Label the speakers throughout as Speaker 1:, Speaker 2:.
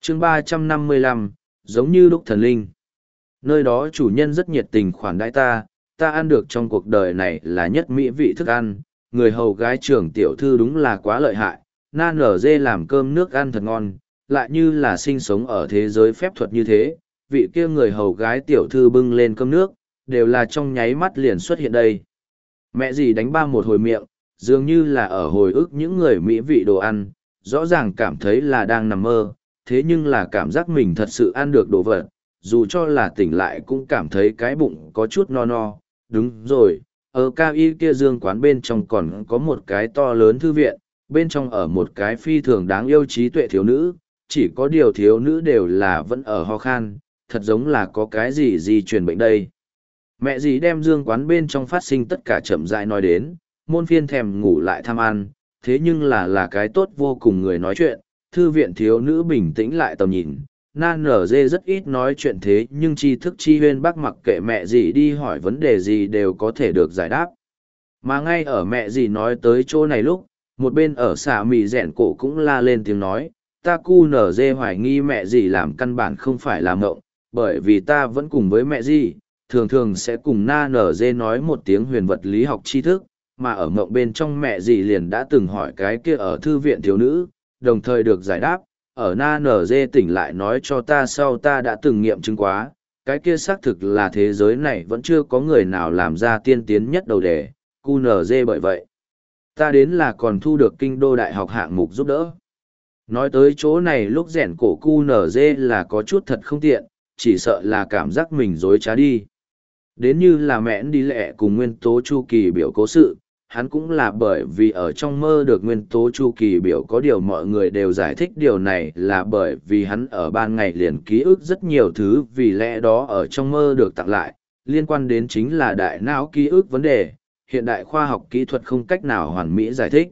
Speaker 1: chương 355, giống như lúc thần linh. Nơi đó chủ nhân rất nhiệt tình khoản đãi ta ăn được trong cuộc đời này là nhất mỹ vị thức ăn, người hầu gái trưởng tiểu thư đúng là quá lợi hại, na nở dê làm cơm nước ăn thật ngon, lại như là sinh sống ở thế giới phép thuật như thế, vị kia người hầu gái tiểu thư bưng lên cơm nước, đều là trong nháy mắt liền xuất hiện đây. Mẹ dì đánh ba một hồi miệng, dường như là ở hồi ức những người mỹ vị đồ ăn, rõ ràng cảm thấy là đang nằm mơ, thế nhưng là cảm giác mình thật sự ăn được đồ vật, dù cho là tỉnh lại cũng cảm thấy cái bụng có chút no no. Đúng rồi, ở cao y kia dương quán bên trong còn có một cái to lớn thư viện, bên trong ở một cái phi thường đáng yêu trí tuệ thiếu nữ, chỉ có điều thiếu nữ đều là vẫn ở ho khan, thật giống là có cái gì di truyền bệnh đây. Mẹ dì đem dương quán bên trong phát sinh tất cả chậm rãi nói đến, môn phiên thèm ngủ lại tham ăn, thế nhưng là cái tốt vô cùng người nói chuyện, thư viện thiếu nữ bình tĩnh lại tầm nhìn. Na nở dê rất ít nói chuyện thế nhưng tri thức chi huyên bác mặc kệ mẹ dì đi hỏi vấn đề gì đều có thể được giải đáp. Mà ngay ở mẹ dì nói tới chỗ này lúc, một bên ở xả mì rẹn cổ cũng la lên tiếng nói, ta cu nở dê hoài nghi mẹ dì làm căn bản không phải là mộng, bởi vì ta vẫn cùng với mẹ dì, thường thường sẽ cùng na nở dê nói một tiếng huyền vật lý học tri thức, mà ở mộng bên trong mẹ dì liền đã từng hỏi cái kia ở thư viện thiếu nữ, đồng thời được giải đáp, ở na nở dê tỉnh lại nói cho ta sau ta đã từng nghiệm chứng quá, cái kia xác thực là thế giới này vẫn chưa có người nào làm ra tiên tiến nhất đầu đề, cu nở dê bởi vậy. Ta đến là còn thu được kinh đô đại học hạng mục giúp đỡ. Nói tới chỗ này lúc rèn cổ cu nở dê là có chút thật không tiện, chỉ sợ là cảm giác mình dối trá đi. Đến như là mẹ đi lẹ cùng nguyên tố chu kỳ biểu cố sự, hắn cũng là bởi vì ở trong mơ được nguyên tố chu kỳ biểu có điều mọi người đều giải thích điều này là bởi vì hắn ở ban ngày liền ký ức rất nhiều thứ vì lẽ đó ở trong mơ được tặng lại, liên quan đến chính là đại não ký ức vấn đề, hiện đại khoa học kỹ thuật không cách nào hoàn mỹ giải thích.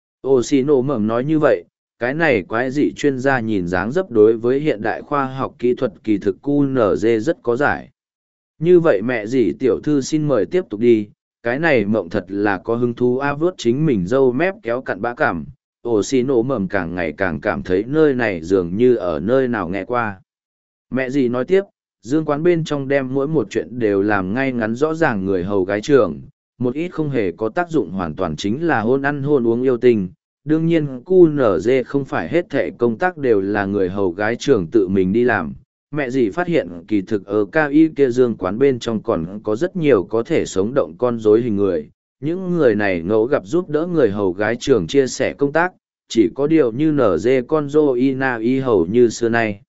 Speaker 1: Oshino mầm nói như vậy, cái này quái dị chuyên gia nhìn dáng dấp đối với hiện đại khoa học kỹ thuật kỳ thực QNZ rất có giải. Như vậy mẹ dì tiểu thư xin mời tiếp tục đi, cái này mộng thật là có hứng thú vớt chính mình dâu mép kéo cặn bã cảm. Oshino mầm càng ngày càng cảm thấy nơi này dường như ở nơi nào nghe qua. Mẹ dì nói tiếp, dương quán bên trong đem mỗi một chuyện đều làm ngay ngắn rõ ràng người hầu gái trường, một ít không hề có tác dụng hoàn toàn chính là hôn ăn hôn uống yêu tình. Đương nhiên QNZ không phải hết thệ công tác đều là người hầu gái trường tự mình đi làm. Mẹ dì phát hiện kỳ thực ở cao y kia dương quán bên trong còn có rất nhiều có thể sống động con rối hình người. Những người này ngẫu gặp giúp đỡ người hầu gái trường chia sẻ công tác, chỉ có điều như nở dê con rô y na y hầu như xưa nay.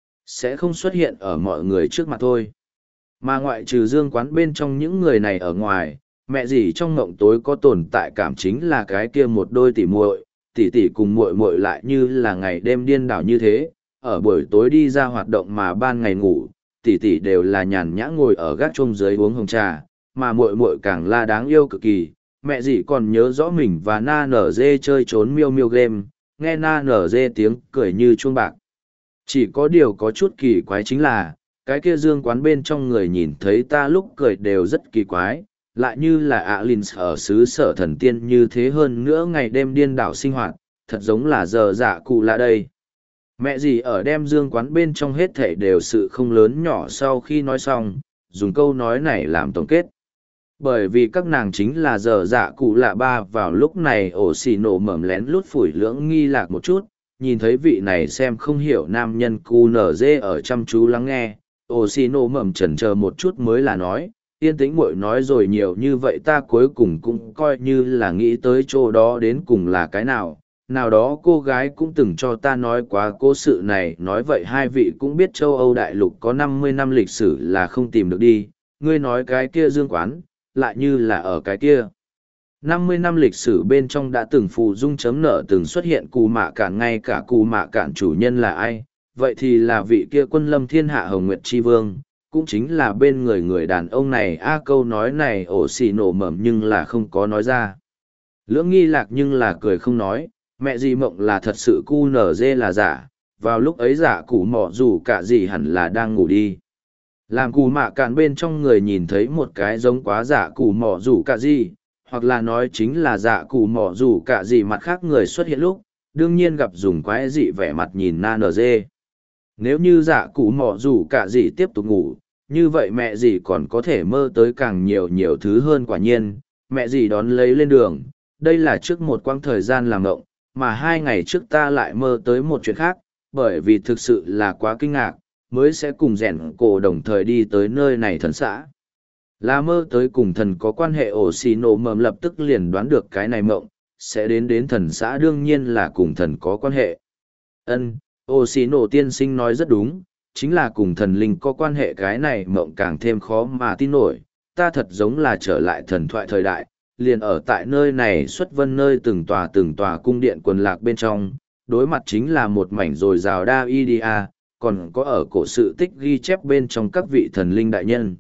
Speaker 1: Sẽ không xuất hiện ở mọi người trước mặt thôi. Mà ngoại trừ dương quán bên trong những người này ở ngoài, mẹ dì trong mộng tối có tồn tại cảm chính là cái kia một đôi tỉ muội, tỉ tỉ cùng muội muội lại như là ngày đêm điên đảo như thế, ở buổi tối đi ra hoạt động mà ban ngày ngủ, tỉ tỉ đều là nhàn nhã ngồi ở gác chuông dưới uống hồng trà, mà muội muội càng là đáng yêu cực kỳ. Mẹ dì còn nhớ rõ mình và na nở dê chơi trốn miêu miêu game, nghe na nở dê tiếng cười như chuông bạc. Chỉ có điều có chút kỳ quái chính là, cái kia dương quán bên trong người nhìn thấy ta lúc cười đều rất kỳ quái, lại như là Alins ở xứ sở thần tiên như thế hơn nữa ngày đêm điên đảo sinh hoạt, thật giống là giờ dạ cụ lạ đây. Mẹ gì ở đem dương quán bên trong hết thảy đều sự không lớn nhỏ sau khi nói xong, dùng câu nói này làm tổng kết. Bởi vì các nàng chính là giờ dạ cụ lạ ba vào lúc này ổ xì nổ mầm lén lút phủi lưỡng nghi lạc một chút, nhìn thấy vị này xem không hiểu nam nhân cu nở dê ở chăm chú lắng nghe, ổ xì nổ mầm chần chờ một chút mới là nói, yên tĩnh muội nói rồi nhiều như vậy ta cuối cùng cũng coi như là nghĩ tới chỗ đó đến cùng là cái nào. Nào đó cô gái cũng từng cho ta nói quá cố sự này, nói vậy hai vị cũng biết châu Âu đại lục có 50 năm lịch sử là không tìm được đi, ngươi nói cái kia dương quán, lại như là ở cái kia. 50 năm lịch sử bên trong đã từng phù dung chấm nợ từng xuất hiện cù mạ cản, ngay cả cù mạ cản chủ nhân là ai, vậy thì là vị kia quân lâm thiên hạ Hồng Nguyệt Chi Vương, cũng chính là bên người người đàn ông này. Câu nói này ổ xì nổ mầm nhưng là không có nói ra. Lưỡng nghi lạc nhưng là cười không nói, mẹ dì mộng là thật sự cu nở dê là giả, vào lúc ấy giả củ mọ dù cả gì hẳn là đang ngủ đi. Làm cù mạ cản bên trong người nhìn thấy một cái giống quá giả củ mọ dù cả gì, hoặc là nói chính là giả củ mọ dù cả gì mặt khác người xuất hiện lúc, đương nhiên gặp dùng quái dị vẻ mặt nhìn na nở dê. Nếu như dạ cụ mỏ dù cả dì tiếp tục ngủ, như vậy mẹ dì còn có thể mơ tới càng nhiều nhiều thứ hơn. Quả nhiên, mẹ dì đón lấy lên đường. Đây là trước một quãng thời gian làm ngộng, mà 2 ngày trước ta lại mơ tới một chuyện khác, bởi vì thực sự là quá kinh ngạc, mới sẽ cùng rèn cổ đồng thời đi tới nơi này thần xã. Là mơ tới cùng thần có quan hệ. Ổ xì nổ mầm lập tức liền đoán được cái này mộng, sẽ đến thần xã đương nhiên là cùng thần có quan hệ. Ổ xì nổ tiên sinh nói rất đúng, chính là cùng thần linh có quan hệ. Cái này mộng càng thêm khó mà tin nổi, ta thật giống là trở lại thần thoại thời đại, liền ở tại nơi này xuất vân nơi từng tòa cung điện quần lạc bên trong, đối mặt chính là một mảnh dồi dào đa idia, còn có ở cổ sự tích ghi chép bên trong các vị thần linh đại nhân.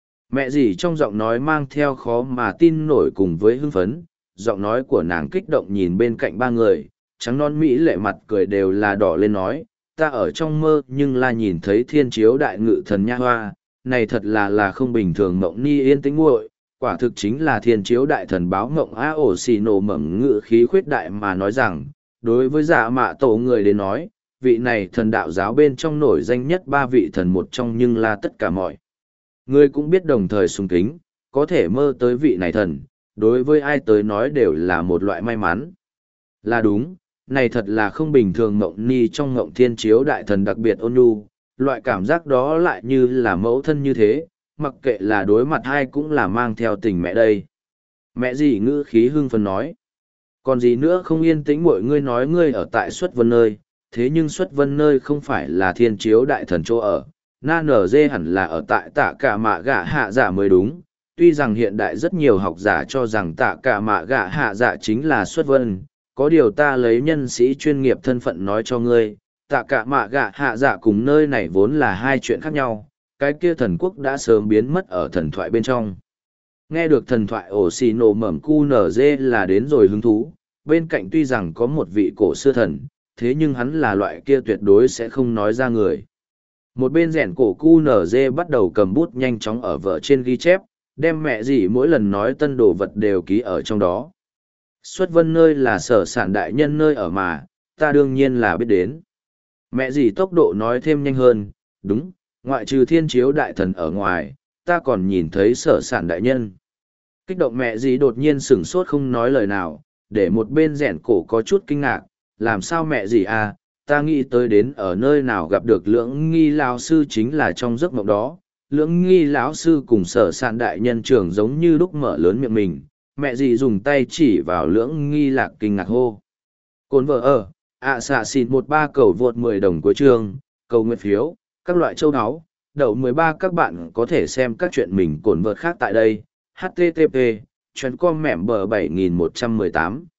Speaker 1: Mẹ dì trong giọng nói mang theo khó mà tin nổi cùng với hưng phấn, giọng nói của nàng kích động nhìn bên cạnh ba người, trắng non mỹ lệ mặt cười đều là đỏ lên nói, ta ở trong mơ nhưng là nhìn thấy thiên chiếu đại ngự thần nha hoa, này thật là không bình thường. Mộng ni yên tĩnh nguội, quả thực chính là thiên chiếu đại thần báo mộng. A ổ xì nổ mẩm ngự khí khuyết đại mà nói rằng, đối với dạ mạ tổ người đến nói, vị này thần đạo giáo bên trong nổi danh nhất 3 vị thần một trong, nhưng là tất cả mọi người cũng biết đồng thời sùng kính, có thể mơ tới vị này thần, đối với ai tới nói đều là một loại may mắn. Là đúng, này thật là không bình thường. Mộng ni trong mộng thiên chiếu đại thần đặc biệt ôn nhu, loại cảm giác đó lại như là mẫu thân như thế, mặc kệ là đối mặt ai cũng là mang theo tình mẹ đây. Mẹ gì ngữ khí hưng phấn nói. Còn gì nữa không yên tĩnh mọi ngươi nói ngươi ở tại xuất vân nơi, thế nhưng xuất vân nơi không phải là thiên chiếu đại thần chỗ ở, na nở dê hẳn là ở tại tạ cả mạ gạ hạ giả mới đúng. Tuy rằng hiện đại rất nhiều học giả cho rằng tạ cả mạ gạ hạ giả chính là xuất vân, có điều ta lấy nhân sĩ chuyên nghiệp thân phận nói cho ngươi, tạ cả mạ gạ hạ giả cùng nơi này vốn là hai chuyện khác nhau, cái kia thần quốc đã sớm biến mất ở thần thoại bên trong. Nghe được thần thoại, ổ xì nổ mẩm cu nở dê là đến rồi hứng thú, bên cạnh tuy rằng có một vị cổ xưa thần, thế nhưng hắn là loại kia tuyệt đối sẽ không nói ra người. Một bên rèn cổ cu nở dê bắt đầu cầm bút nhanh chóng ở vở trên ghi chép, đem mẹ gì mỗi lần nói tân đồ vật đều ký ở trong đó. Xuất vân nơi là sở sản đại nhân nơi ở mà, ta đương nhiên là biết đến. Mẹ gì tốc độ nói thêm nhanh hơn, đúng, ngoại trừ thiên chiếu đại thần ở ngoài, ta còn nhìn thấy sở sản đại nhân. Kích động mẹ gì đột nhiên sửng sốt không nói lời nào, để một bên rèn cổ có chút kinh ngạc, làm sao mẹ gì à, ta nghĩ tới đến ở nơi nào gặp được lưỡng nghi lão sư chính là trong giấc mộng đó. Lưỡng nghi lão sư cùng sở sản đại nhân trưởng giống như lúc mở lớn miệng mình, mẹ gì dùng tay chỉ vào lưỡng nghi lạc kinh ngạc hô. Cồn vợ ở, xạ xịn 13 cầu vượt 10 đồng của trường, cầu nguyện phiếu, các loại châu áo, đậu 13 các bạn có thể xem các chuyện mình cồn vợt khác tại đây, http, chuyến com mẻm bờ 7118.